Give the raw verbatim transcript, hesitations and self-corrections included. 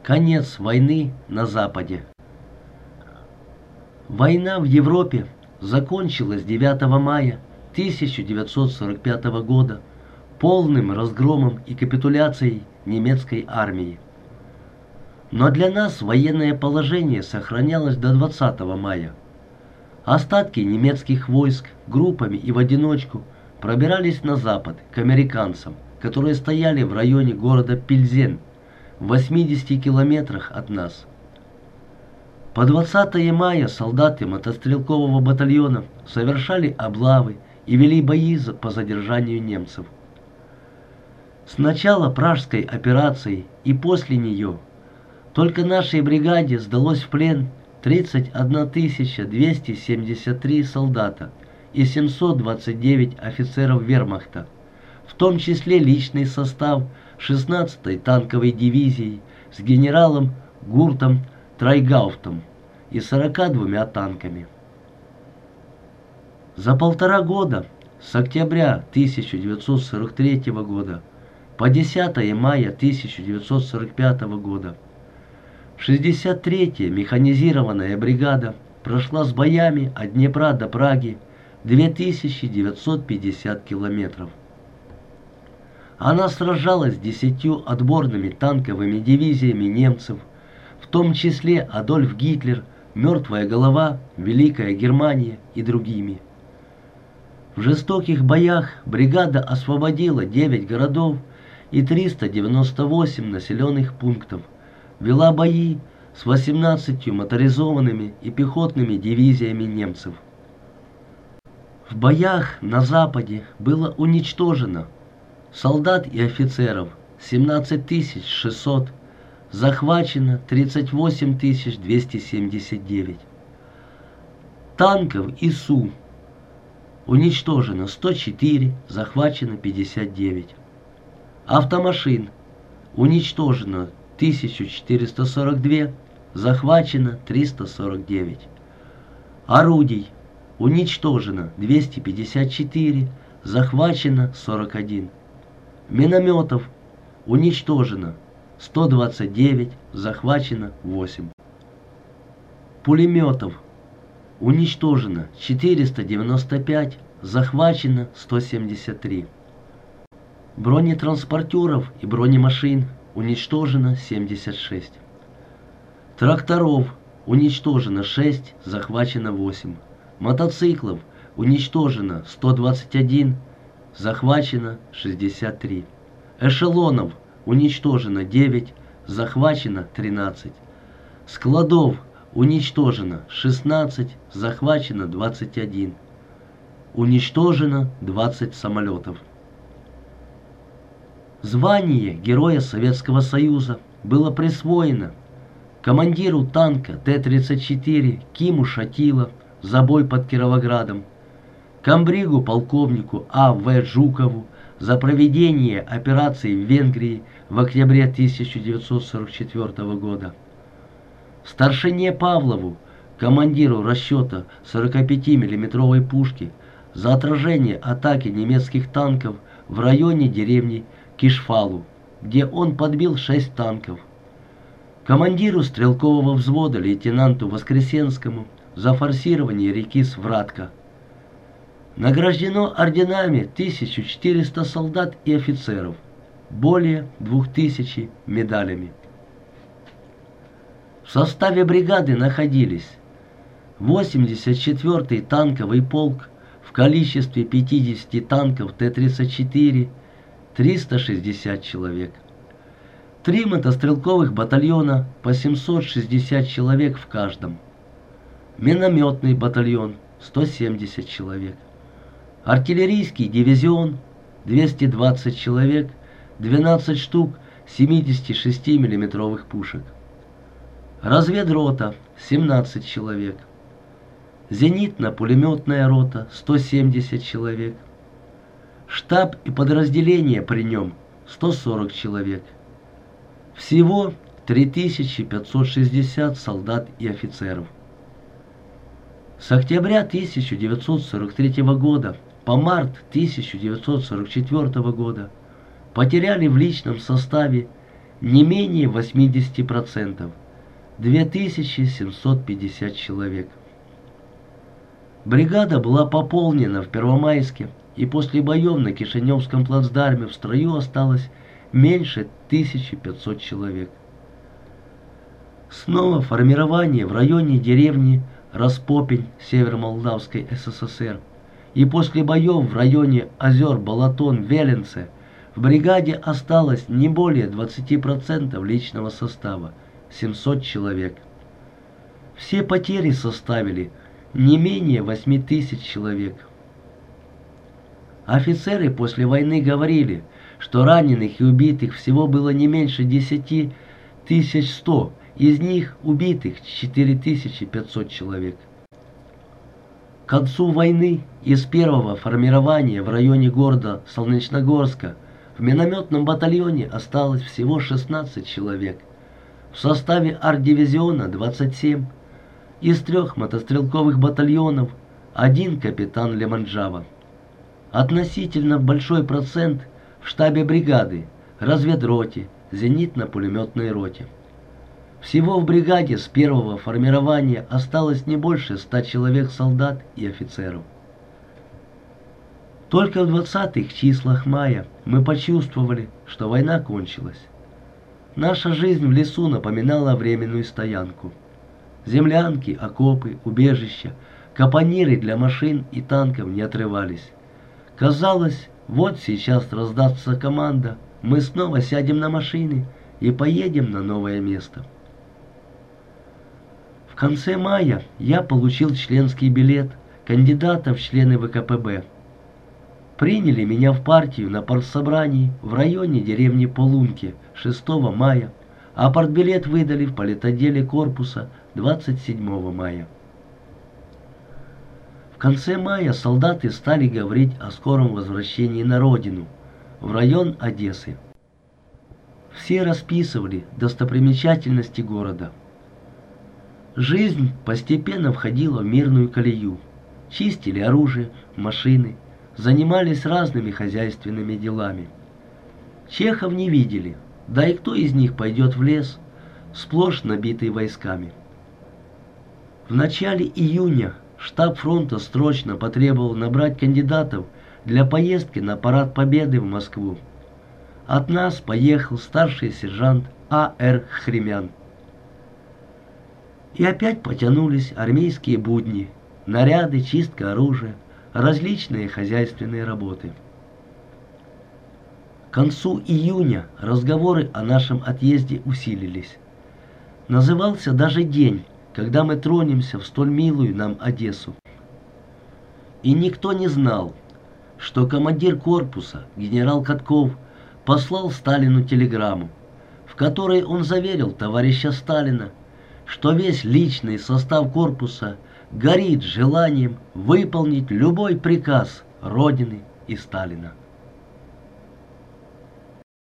Конец войны на Западе. Война в Европе закончилась девятого мая тысяча девятьсот сорок пятого года полным разгромом и капитуляцией немецкой армии. Но для нас военное положение сохранялось до двадцатого мая. Остатки немецких войск группами и в одиночку пробирались на запад к американцам, которые стояли в районе города Пильзен, в восьмидесяти километрах от нас. По двадцатого мая солдаты мотострелкового батальона совершали облавы и вели бои по задержанию немцев. С начала Пражской операции и после нее только нашей бригаде сдалось в плен тридцать одна тысяча двести семьдесят три солдата и семьсот двадцать девять офицеров вермахта, в том числе личный состав шестнадцатой танковой дивизии с генералом Гуртом Трайгауфтом и сорока двумя танками. За полтора года, с октября тысяча девятьсот сорок третьего года по десятое мая тысяча девятьсот сорок пятого года, шестьдесят третья механизированная бригада прошла с боями от Днепра до Праги две тысячи девятьсот пятьдесят километров. Она сражалась с десятью отборными танковыми дивизиями немцев, в том числе Адольф Гитлер, Мертвая голова, Великая Германия и другими. В жестоких боях бригада освободила девять городов и триста девяносто восемь населенных пунктов, вела бои с восемнадцатью моторизованными и пехотными дивизиями немцев. В боях на Западе было уничтожено солдат и офицеров семнадцать тысяч шестьсот, захвачено тридцать восемь тысяч двести семьдесят девять. Танков и СУ уничтожено сто четыре, захвачено пятьдесят девять. Автомашин уничтожено тысяча четыреста сорок два, захвачено триста сорок девять. Орудий уничтожено двести пятьдесят четыре, захвачено сорок один. Минометов уничтожено сто двадцать девять, захвачено восемь. Пулеметов уничтожено четыреста девяносто пять, захвачено сто семьдесят три. Бронетранспортеров и бронемашин уничтожено семьдесят шесть. Тракторов уничтожено шесть, захвачено восемь. Мотоциклов уничтожено сто двадцать один, захвачено шестьдесят три. Эшелонов уничтожено девять, захвачено тринадцать. Складов уничтожено шестнадцать, захвачено двадцать один. Уничтожено двадцать самолетов. Звание Героя Советского Союза было присвоено командиру танка Т тридцать четыре Киму Шатило за бой под Кировоградом, комбригу полковнику А В Жукову за проведение операции в Венгрии в октябре тысяча девятьсот сорок четвёртого года, старшине Павлову, командиру расчета сорокапятимиллиметровой пушки, за отражение атаки немецких танков в районе деревни Кишфалу, где он подбил шесть танков, командиру стрелкового взвода лейтенанту Воскресенскому за форсирование реки Свратка. Награждено орденами тысяча четыреста солдат и офицеров, более двух тысяч медалями. В составе бригады находились восемьдесят четвёртый танковый полк в количестве пятидесяти танков Т тридцать четыре, триста шестьдесят человек, три мотострелковых батальона по семьсот шестьдесят человек в каждом, минометный батальон сто семьдесят человек, артиллерийский дивизион двести двадцать человек, двенадцать штук семидесятишестимиллиметровых пушек, разведрота семнадцать человек, зенитно-пулеметная рота сто семьдесят человек, штаб и подразделения при нем сто сорок человек. Всего три тысячи пятьсот шестьдесят солдат и офицеров. С октября тысяча девятьсот сорок третьего года по март тысяча девятьсот сорок четвёртого года потеряли в личном составе не менее восьмидесяти процентов, две тысячи семьсот пятьдесят человек. Бригада была пополнена в Первомайске, и после боев на Кишиневском плацдарме в строю осталось меньше тысячи пятисот человек. Снова формирование в районе деревни Распопень Северомолдавской СССР, и после боев в районе озер Балатон-Веленце в бригаде осталось не более двадцати процентов личного состава, семьсот человек. Все потери составили не менее восьми тысяч человек. Офицеры после войны говорили, что раненых и убитых всего было не меньше десяти тысяч ста, из них убитых четыре тысячи пятьсот человек. К концу войны из первого формирования в районе города Солнечногорска в минометном батальоне осталось всего шестнадцать человек, в составе арт-дивизиона двадцать семь, из трех мотострелковых батальонов один капитан Леманджава. Относительно большой процент в штабе бригады, разведроте, зенитно-пулеметной роте. Всего в бригаде с первого формирования осталось не больше ста человек солдат и офицеров. Только в двадцатых числах мая мы почувствовали, что война кончилась. Наша жизнь в лесу напоминала временную стоянку. Землянки, окопы, убежища, капониры для машин и танков не отрывались. Казалось, вот сейчас раздастся команда, мы снова сядем на машины и поедем на новое место. В конце мая я получил членский билет кандидата в члены ВКПБ. Приняли меня в партию на партсобрании в районе деревни Полунки шестого мая, а партбилет выдали в политотделе корпуса двадцать седьмого мая. В конце мая солдаты стали говорить о скором возвращении на родину, в район Одессы. Все расписывали достопримечательности города. Жизнь постепенно входила в мирную колею. Чистили оружие, машины, занимались разными хозяйственными делами. Чехов не видели, да и кто из них пойдет в лес, сплошь набитый войсками. В начале июня штаб фронта срочно потребовал набрать кандидатов для поездки на парад Победы в Москву. От нас поехал старший сержант А Р Хремян. И опять потянулись армейские будни, наряды, чистка оружия, различные хозяйственные работы. К концу июня разговоры о нашем отъезде усилились. Назывался даже день, когда мы тронемся в столь милую нам Одессу. И никто не знал, что командир корпуса, генерал Катков, послал Сталину телеграмму, в которой он заверил товарища Сталина, что весь личный состав корпуса горит желанием выполнить любой приказ Родины и Сталина.